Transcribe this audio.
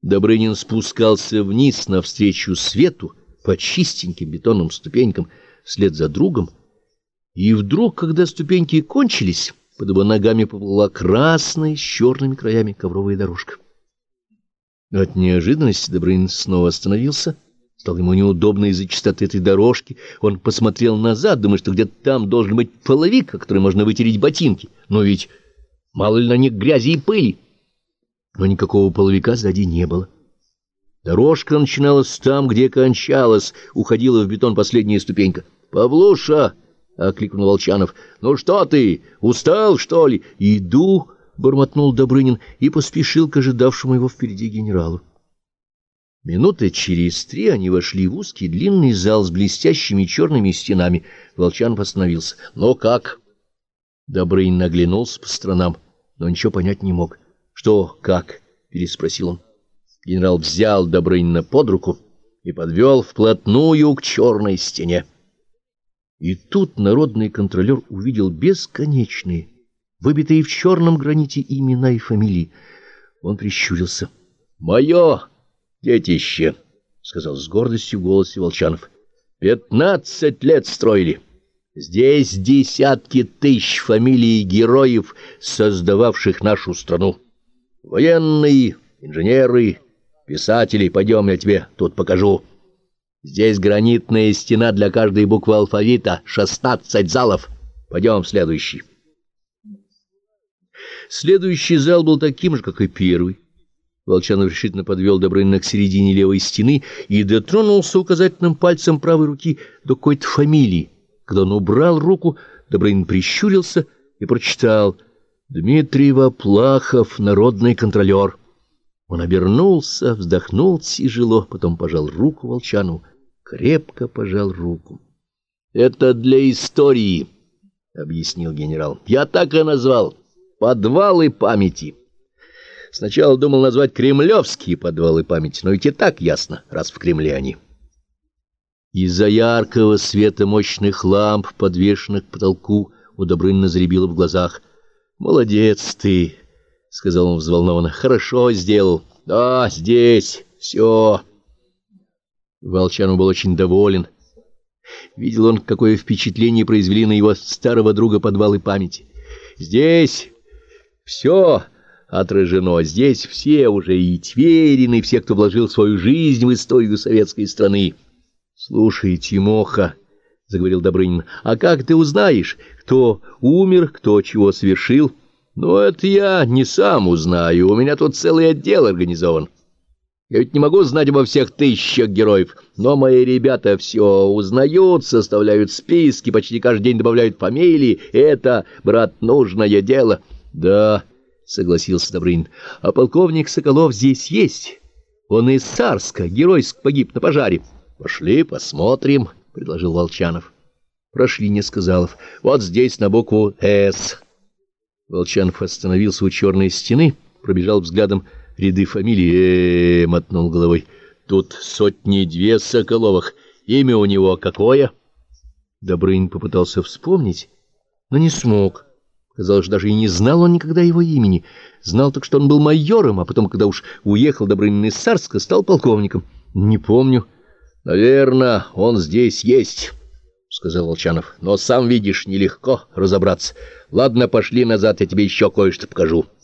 Добрынин спускался вниз навстречу свету по чистеньким бетонным ступенькам вслед за другом, и вдруг, когда ступеньки кончились, под его ногами поплыла красная с черными краями ковровая дорожка. От неожиданности Добрынин снова остановился. Стало ему неудобно из-за чистоты этой дорожки. Он посмотрел назад, думая, что где-то там должен быть половик, о который можно вытереть ботинки. Но ведь мало ли на них грязи и пыли. Но никакого половика сзади не было. Дорожка начиналась там, где кончалась, уходила в бетон последняя ступенька. «Павлуша!» — окликнул Волчанов. «Ну что ты, устал, что ли?» «Иду!» — бормотнул Добрынин и поспешил к ожидавшему его впереди генералу. Минуты через 3 они вошли в узкий длинный зал с блестящими черными стенами. Волчанов остановился. «Ну как?» Добрынин оглянулся по сторонам, но ничего понять не мог. «Что, как?» — переспросил он. Генерал взял Добрынина под руку и подвел вплотную к черной стене. И тут народный контролер увидел бесконечные, выбитые в черном граните имена и фамилии. Он прищурился. «Мое детище!» — сказал с гордостью в голосе Волчанов. 15 лет строили. Здесь десятки тысяч фамилий героев, создававших нашу страну. Военные, инженеры, писатели. Пойдем, я тебе тут покажу. Здесь гранитная стена для каждой буквы алфавита, 16 залов. Пойдем в следующий. Следующий зал был таким же, как и первый. Волчанов решительно подвел Добрынина к середине левой стены и дотронулся указательным пальцем правой руки до какой-то фамилии. Когда он убрал руку, Добрынин прищурился и прочитал: «Дмитриев Аплахов, народный контролер». Он обернулся, вздохнул тяжело, потом пожал руку Волчанову, крепко пожал руку. «Это для истории», — объяснил генерал. «Я так и назвал. Подвалы памяти. Сначала думал назвать кремлевские подвалы памяти, но ведь и так ясно, раз в Кремле они». Из-за яркого света мощных ламп, подвешенных к потолку, у Добрынина заребило в глазах. «Молодец ты», — сказал он взволнованно, — «хорошо сделал. Да, здесь все». Волчанов был очень доволен. Видел он, какое впечатление произвели на его старого друга подвалы памяти. «Здесь все отражено, здесь все уже и Тверины, и все, кто вложил свою жизнь в историю советской страны». «Слушай, Тимоха, — заговорил Добрынин, — а как ты узнаешь, кто умер, кто чего совершил? Ну, это я не сам узнаю, у меня тут целый отдел организован. Я ведь не могу знать обо всех тысячах героев, но мои ребята все узнают, составляют списки, почти каждый день добавляют фамилии. Это, брат, нужное дело». «Да, — согласился Добрынин, — а полковник Соколов здесь есть. Он из Сарска, геройски погиб на пожаре». «Пошли, посмотрим», — предложил Волчанов. Прошли несколько залов. «Вот здесь на букву «С». Волчанов остановился у черной стены, пробежал взглядом ряды фамилий. Мотнул головой. «Тут 102 Соколовых. Имя у него какое?» Добрынин попытался вспомнить, но не смог. Казалось, даже и не знал он никогда его имени. Знал только, что он был майором, а потом, когда уж уехал Добрынин из Сарска, стал полковником. «Не помню». «Наверное, он здесь есть», — сказал Волчанов. «Но, сам видишь, нелегко разобраться. Ладно, пошли назад, я тебе еще кое-что покажу».